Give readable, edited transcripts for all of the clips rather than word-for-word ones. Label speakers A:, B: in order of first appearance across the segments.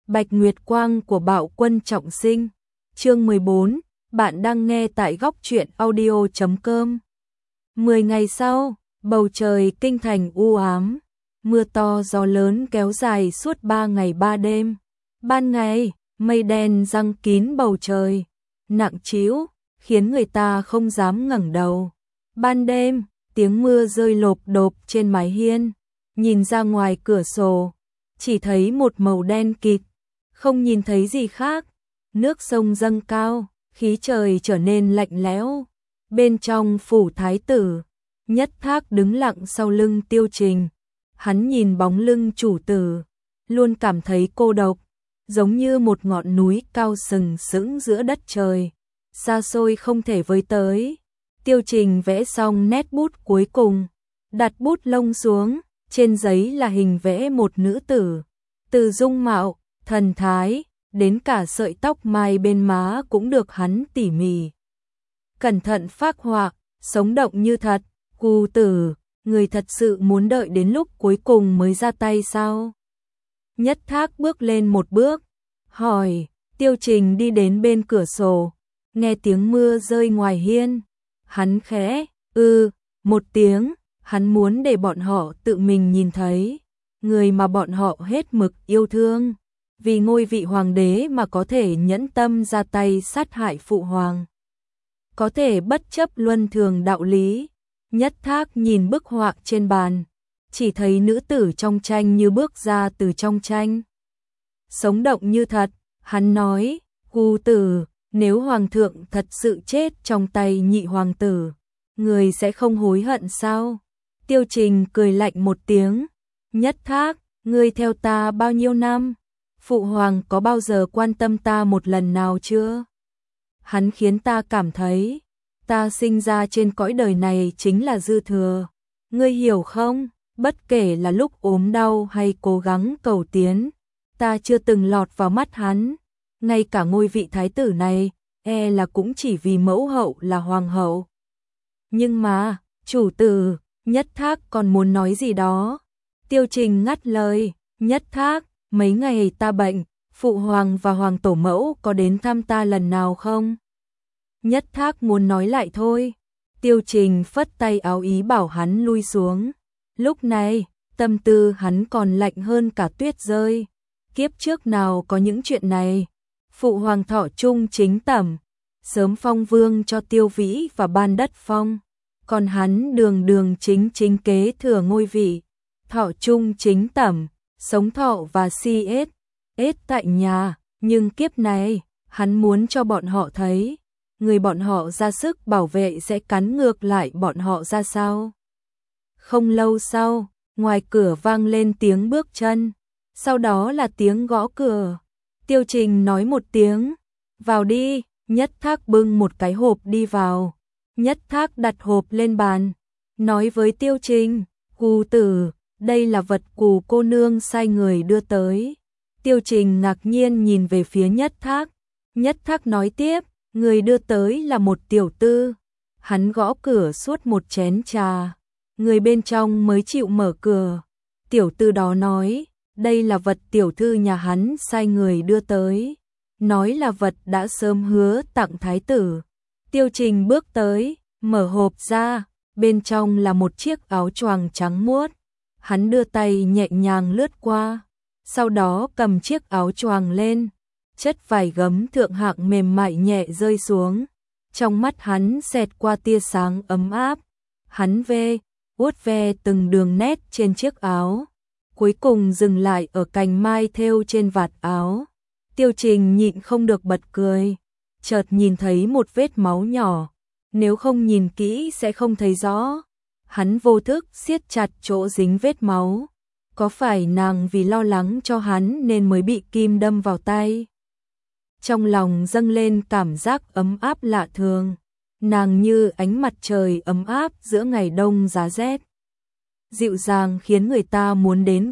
A: Bạch Nguyệt Quang của Bạo Quân Trọng Sinh. Chương 14, bạn đang nghe tại góc truyện audio.com. 10 ngày sau, bầu trời kinh thành u ám, mưa to gió lớn kéo dài suốt 3 ngày 3 đêm. Ban ngày, mây đen giăng kín bầu trời, nặng trĩu, khiến người ta không dám ngẩng đầu. Ban đêm, tiếng mưa rơi lộp độp trên mái hiên, nhìn ra ngoài cửa sổ, chỉ thấy một màu đen kịt, không nhìn thấy gì khác. Nước sông dâng cao, khí trời trở nên lạnh lẽo. Bên trong phủ thái tử, Nhất Thác đứng lặng sau lưng Tiêu Trình. Hắn nhìn bóng lưng chủ tử, luôn cảm thấy cô độc, giống như một ngọn núi cao sừng sững giữa đất trời, xa xôi không thể với tới. Tiêu Trình vẽ xong nét bút cuối cùng, đặt bút lông xuống, trên giấy là hình vẽ một nữ tử, từ dung mạo, thần thái, đến cả sợi tóc mai bên má cũng được hắn tỉ mỉ cẩn thận phác họa, sống động như thật. Cù tử, người thật sự muốn đợi đến lúc cuối cùng mới ra tay sao? Nhất Thác bước lên một bước, hỏi. Tiêu Trình đi đến bên cửa sổ, nghe tiếng mưa rơi ngoài hiên, hắn khẽ một tiếng. Hắn muốn để bọn họ tự mình nhìn thấy người mà bọn họ hết mực yêu thương, vì ngôi vị hoàng đế mà có thể nhẫn tâm ra tay sát hại phụ hoàng, có thể bất chấp luân thường đạo lý. Nhất Thác nhìn bức họa trên bàn, chỉ thấy nữ tử trong tranh như bước ra từ trong tranh, sống động như thật. Hắn nói, Cù tử, nếu hoàng thượng thật sự chết trong tay nhị hoàng tử, người sẽ không hối hận sao? Tiêu Trình cười lạnh một tiếng. Nhất Thác, ngươi theo ta bao nhiêu năm? Phụ hoàng có bao giờ quan tâm ta một lần nào chưa? Hắn khiến ta cảm thấy, ta sinh ra trên cõi đời này chính là dư thừa. Ngươi hiểu không? Bất kể là lúc ốm đau hay cố gắng cầu tiến, ta chưa từng lọt vào mắt hắn. Ngay cả ngôi vị thái tử này, là cũng chỉ vì mẫu hậu là hoàng hậu. Nhưng mà, chủ tử, Nhất Thác còn muốn nói gì đó. Tiêu Trình ngắt lời. Nhất Thác, mấy ngày ta bệnh, phụ hoàng và hoàng tổ mẫu có đến thăm ta lần nào không? Nhất Thác muốn nói lại thôi. Tiêu Trình phất tay áo ý bảo hắn lui xuống. Lúc này, tâm tư hắn còn lạnh hơn cả tuyết rơi. Kiếp trước nào có những chuyện này. Phụ hoàng thọ trung chính tẩm, sớm phong vương cho Tiêu Vĩ và ban đất phong, còn hắn đường đường chính chính kế thừa ngôi vị. Thọ trung chính tẩm, sống thọ và si ết tại nhà. Nhưng kiếp này, hắn muốn cho bọn họ thấy, người bọn họ ra sức bảo vệ sẽ cắn ngược lại bọn họ ra sao. Không lâu sau, ngoài cửa vang lên tiếng bước chân, sau đó là tiếng gõ cửa. Tiêu Trình nói một tiếng, vào đi. Nhất Thác bưng một cái hộp đi vào. Nhất Thác đặt hộp lên bàn, nói với Tiêu Trình, Cù tử, đây là vật Cù cô nương sai người đưa tới. Tiêu Trình ngạc nhiên nhìn về phía Nhất Thác. Nhất Thác nói tiếp, người đưa tới là một tiểu tư. Hắn gõ cửa suốt một chén trà, người bên trong mới chịu mở cửa. Tiểu tư đó nói, đây là vật tiểu thư nhà hắn sai người đưa tới, nói là vật đã sớm hứa tặng thái tử. Tiêu Trình bước tới, mở hộp ra, bên trong là một chiếc áo choàng trắng muốt. Hắn đưa tay nhẹ nhàng lướt qua, sau đó cầm chiếc áo choàng lên, chất vải gấm thượng hạng mềm mại nhẹ rơi xuống. Trong mắt hắn xẹt qua tia sáng ấm áp. Hắn vuốt ve từng đường nét trên chiếc áo, cuối cùng dừng lại ở cành mai thêu trên vạt áo. Tiêu Trình nhịn không được bật cười, chợt nhìn thấy một vết máu nhỏ, nếu không nhìn kỹ sẽ không thấy rõ. Hắn vô thức siết chặt chỗ dính vết máu, có phải nàng vì lo lắng cho hắn nên mới bị kim đâm vào tay? Trong lòng dâng lên cảm giác ấm áp lạ thường, nàng như ánh mặt trời ấm áp giữa ngày đông giá rét, dịu dàng khiến người ta muốn đến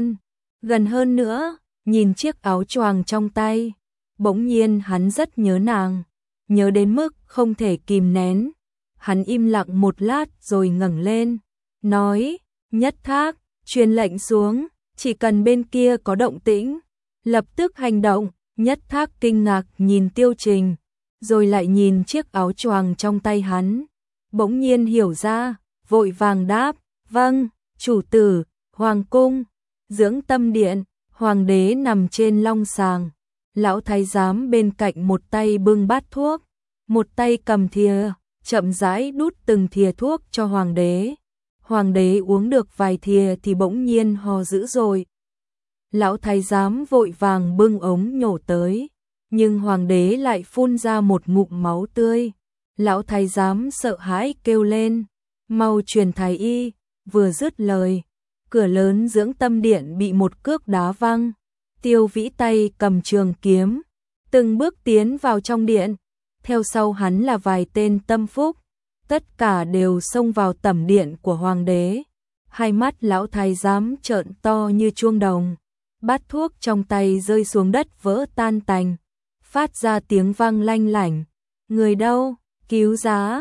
A: gần hơn nữa. Nhìn chiếc áo choàng trong tay, bỗng nhiên hắn rất nhớ nàng, nhớ đến mức không thể kìm nén. Hắn im lặng một lát rồi ngẩng lên, nói, Nhất Thác, truyền lệnh xuống, chỉ cần bên kia có động tĩnh, lập tức hành động. Nhất Thác kinh ngạc nhìn Tiêu Trình, rồi lại nhìn chiếc áo choàng trong tay hắn. Bỗng nhiên hiểu ra, vội vàng đáp, vâng, chủ tử, hoàng cung, dưỡng tâm điện, hoàng đế nằm trên long sàng. Lão thái giám bên cạnh một tay bưng bát thuốc, một tay cầm thìa, chậm rãi đút từng thìa thuốc cho hoàng đế. Hoàng đế uống được vài thìa thì bỗng nhiên ho dữ dội. Lão thái giám vội vàng bưng ống nhổ tới, nhưng hoàng đế lại phun ra một ngụm máu tươi. Lão thái giám sợ hãi kêu lên, mau truyền thái y. Vừa dứt lời, cửa lớn dưỡng tâm điện bị một cước đá văng. Tiêu Vĩ tay cầm trường kiếm, từng bước tiến vào trong điện, theo sau hắn là vài tên tâm phúc, tất cả đều xông vào tẩm điện của hoàng đế. Hai mắt lão thái giám trợn to như chuông đồng, bát thuốc trong tay rơi xuống đất vỡ tan tành, phát ra tiếng vang lanh lảnh. Người đâu? Cứu giá,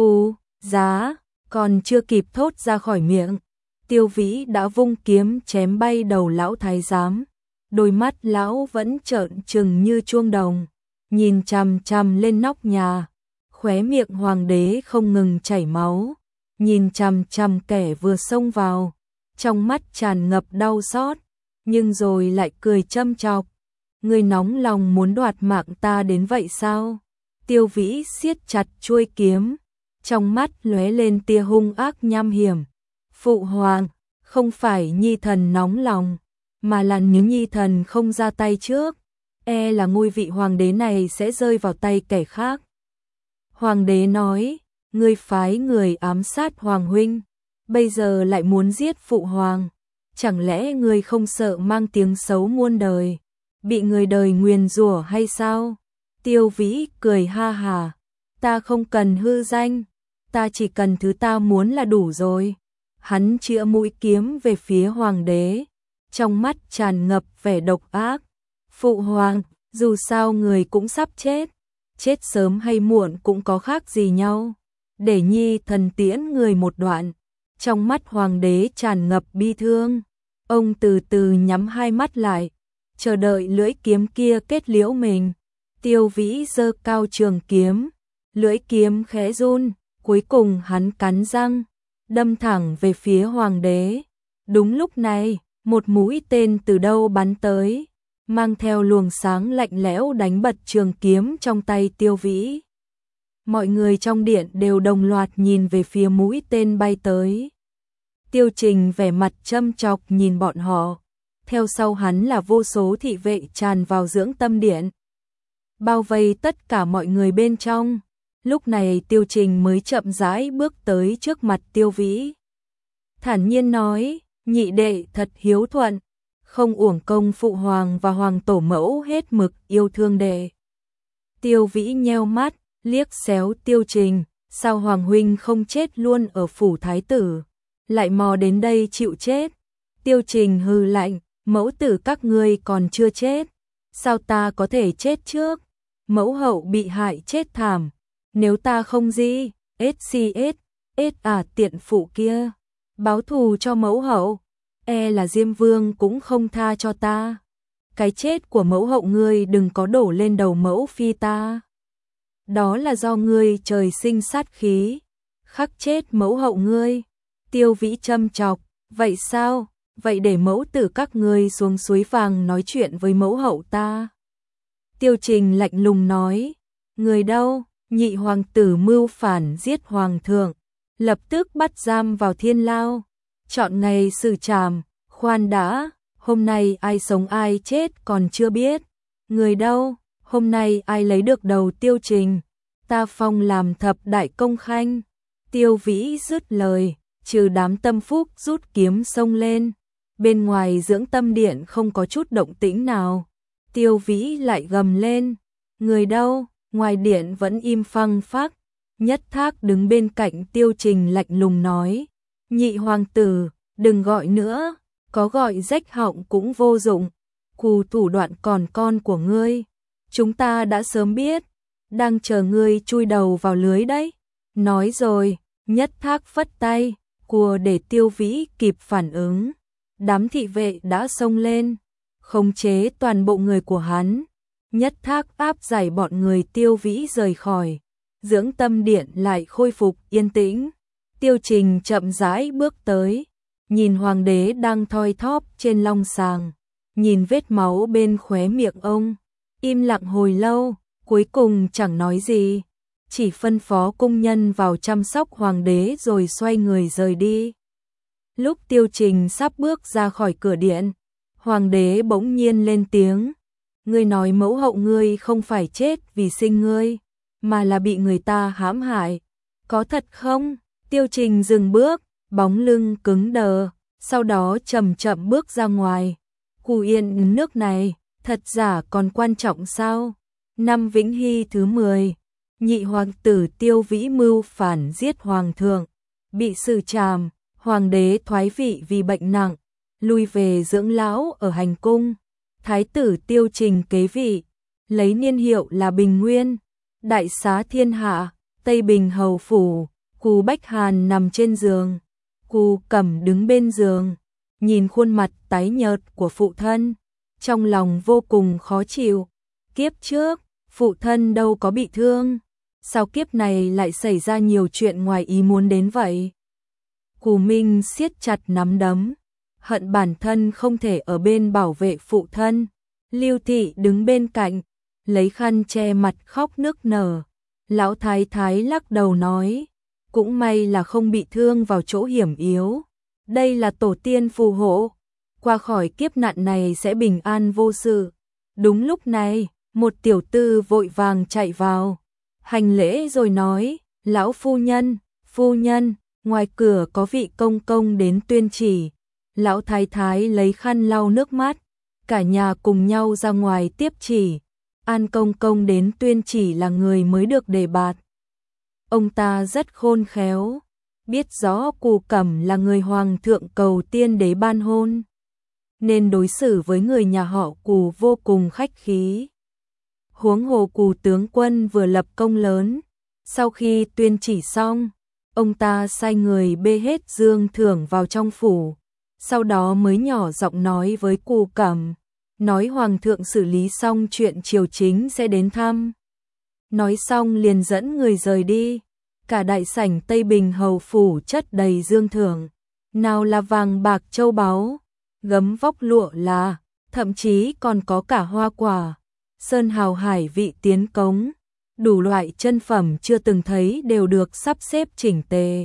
A: giá, còn chưa kịp thốt ra khỏi miệng, Tiêu Vĩ đã vung kiếm chém bay đầu lão thái giám. Đôi mắt lão vẫn trợn trừng như chuông đồng, nhìn chằm chằm lên nóc nhà. Khóe miệng hoàng đế không ngừng chảy máu, nhìn chằm chằm kẻ vừa xông vào, trong mắt tràn ngập đau xót, nhưng rồi lại cười châm chọc. Ngươi nóng lòng muốn đoạt mạng ta đến vậy sao? Tiêu Vĩ siết chặt chuôi kiếm, trong mắt lóe lên tia hung ác nham hiểm. Phụ hoàng, không phải nhi thần nóng lòng, mà là nếu nhi thần không ra tay trước, e là ngôi vị hoàng đế này sẽ rơi vào tay kẻ khác. Hoàng đế nói, ngươi phái người ám sát hoàng huynh, bây giờ lại muốn giết phụ hoàng, chẳng lẽ ngươi không sợ mang tiếng xấu muôn đời, bị người đời nguyền rủa hay sao? Tiêu Vĩ cười ha hà, ta không cần hư danh, ta chỉ cần thứ ta muốn là đủ rồi. Hắn chĩa mũi kiếm về phía hoàng đế, trong mắt tràn ngập vẻ độc ác. Phụ hoàng, dù sao người cũng sắp chết, chết sớm hay muộn cũng có khác gì nhau. Để nhi thần tiễn người một đoạn. Trong mắt hoàng đế tràn ngập bi thương, ông từ từ nhắm hai mắt lại, chờ đợi lưỡi kiếm kia kết liễu mình. Tiêu Vĩ giơ cao trường kiếm, lưỡi kiếm khẽ run, cuối cùng hắn cắn răng, đâm thẳng về phía hoàng đế. Đúng lúc này, một mũi tên từ đâu bắn tới, mang theo luồng sáng lạnh lẽo đánh bật trường kiếm trong tay Tiêu Vĩ. Mọi người trong điện đều đồng loạt nhìn về phía mũi tên bay tới. Tiêu Trình vẻ mặt châm chọc nhìn bọn họ, theo sau hắn là vô số thị vệ tràn vào dưỡng tâm điện, bao vây tất cả mọi người bên trong. Lúc này Tiêu Trình mới chậm rãi bước tới trước mặt Tiêu Vĩ, thản nhiên nói, nhị đệ thật hiếu thuận, không uổng công phụ hoàng và hoàng tổ mẫu hết mực yêu thương đệ. Tiêu Vĩ nheo mắt, liếc xéo Tiêu Trình, sao hoàng huynh không chết luôn ở phủ thái tử, lại mò đến đây chịu chết? Tiêu Trình hừ lạnh, mẫu tử các ngươi còn chưa chết, sao ta có thể chết trước? Mẫu hậu bị hại chết thảm, nếu ta không gì, tiện phụ kia, báo thù cho mẫu hậu, e là Diêm Vương cũng không tha cho ta. Cái chết của mẫu hậu ngươi đừng có đổ lên đầu mẫu phi ta. Đó là do ngươi trời sinh sát khí, khắc chết mẫu hậu ngươi. Tiêu Vĩ châm chọc, vậy sao? Vậy để mẫu tử các ngươi xuống suối vàng nói chuyện với mẫu hậu ta. Tiêu Trình lạnh lùng nói, người đâu? Nhị hoàng tử mưu phản giết hoàng thượng, lập tức bắt giam vào thiên lao, chọn ngày xử trảm. Khoan đã, hôm nay ai sống ai chết còn chưa biết. Người đâu? Hôm nay ai lấy được đầu Tiêu Trình, ta phong làm thập đại công khanh. Tiêu Vĩ dứt lời, trừ đám tâm phúc rút kiếm xông lên. Bên ngoài dưỡng tâm điện không có chút động tĩnh nào. Tiêu Vĩ lại gầm lên, người đâu? Ngoài điện vẫn im phăng phắc. Nhất Thác đứng bên cạnh Tiêu Trình lạnh lùng nói, nhị hoàng tử, đừng gọi nữa, có gọi rách họng cũng vô dụng. Cù thủ đoạn còn con của ngươi, chúng ta đã sớm biết, đang chờ ngươi chui đầu vào lưới đấy. Nói rồi, Nhất Thác phất tay, cùa để Tiêu Vĩ kịp phản ứng. Đám thị vệ đã xông lên, khống chế toàn bộ người của hắn, nhất thác áp giải bọn người Tiêu Vĩ rời khỏi. Dưỡng tâm điện lại khôi phục yên tĩnh. Tiêu Trình chậm rãi bước tới, nhìn hoàng đế đang thoi thóp trên long sàng, nhìn vết máu bên khóe miệng ông, im lặng hồi lâu, cuối cùng chẳng nói gì, chỉ phân phó cung nhân vào chăm sóc hoàng đế rồi xoay người rời đi. Lúc Tiêu Trình sắp bước ra khỏi cửa điện, hoàng đế bỗng nhiên lên tiếng, ngươi nói mẫu hậu ngươi không phải chết vì sinh ngươi, mà là bị người ta hãm hại, có thật không? Tiêu Trình dừng bước, bóng lưng cứng đờ, sau đó chậm chậm bước ra ngoài. Cù Yên nước này, thật giả còn quan trọng sao? Năm Vĩnh Hy thứ 10, nhị hoàng tử Tiêu Vĩ mưu phản giết hoàng thượng, bị xử trảm, hoàng đế thoái vị vì bệnh nặng, lui về dưỡng lão ở hành cung. Thái tử Tiêu Trình kế vị, lấy niên hiệu là Bình Nguyên, đại xá thiên hạ, Tây Bình hầu phủ. Cù Bách Hàn nằm trên giường, Cù Cẩm đứng bên giường, nhìn khuôn mặt tái nhợt của phụ thân, trong lòng vô cùng khó chịu. Kiếp trước, phụ thân đâu có bị thương, sao kiếp này lại xảy ra nhiều chuyện ngoài ý muốn đến vậy? Cù Minh siết chặt nắm đấm, hận bản thân không thể ở bên bảo vệ phụ thân. Lưu Thị đứng bên cạnh, lấy khăn che mặt khóc nức nở. Lão thái thái lắc đầu nói, cũng may là không bị thương vào chỗ hiểm yếu. Đây là tổ tiên phù hộ, qua khỏi kiếp nạn này sẽ bình an vô sự. Đúng lúc này, một tiểu tư vội vàng chạy vào, hành lễ rồi nói, lão phu nhân, ngoài cửa có vị công công đến tuyên chỉ. Lão thái thái lấy khăn lau nước mắt, cả nhà cùng nhau ra ngoài tiếp chỉ. An công công đến tuyên chỉ là người mới được đề bạt. Ông ta rất khôn khéo, biết rõ Cù Cẩm là người hoàng thượng cầu tiên đế ban hôn, nên đối xử với người nhà họ Cù vô cùng khách khí. Huống hồ Cù tướng quân vừa lập công lớn, sau khi tuyên chỉ xong, ông ta sai người bê hết dương thưởng vào trong phủ, sau đó mới nhỏ giọng nói với Cù Cẩm, nói hoàng thượng xử lý xong chuyện triều chính sẽ đến thăm. Nói xong liền dẫn người rời đi. Cả đại sảnh Tây Bình hầu phủ chất đầy dương thưởng, nào là vàng bạc châu báu, gấm vóc lụa là, thậm chí còn có cả hoa quả, sơn hào hải vị tiến cống, đủ loại chân phẩm chưa từng thấy đều được sắp xếp chỉnh tề,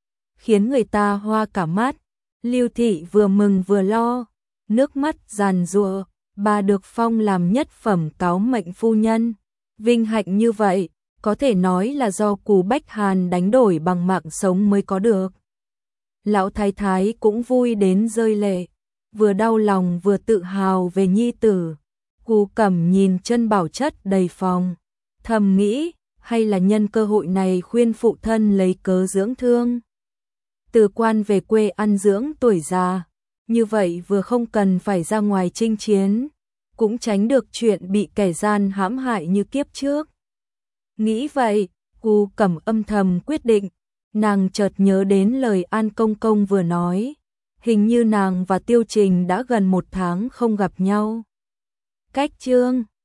A: khiến người ta hoa cả mắt. Lưu Thị vừa mừng vừa lo, nước mắt giàn giụa, bà được phong làm nhất phẩm cáo mệnh phu nhân, vinh hạnh như vậy có thể nói là do Cù Bách Hàn đánh đổi bằng mạng sống mới có được. Lão thái thái cũng vui đến rơi lệ, vừa đau lòng vừa tự hào về nhi tử. Cù Cẩm nhìn chân bảo chất đầy phòng, thầm nghĩ, hay là nhân cơ hội này khuyên phụ thân lấy cớ dưỡng thương. Từ quan về quê ăn dưỡng tuổi già, như vậy vừa không cần phải ra ngoài chinh chiến, cũng tránh được chuyện bị kẻ gian hãm hại như kiếp trước. Nghĩ vậy, Cù Cẩm âm thầm quyết định, nàng chợt nhớ đến lời An công công vừa nói, hình như nàng và Tiêu Trình đã gần 1 tháng không gặp nhau. Cách chương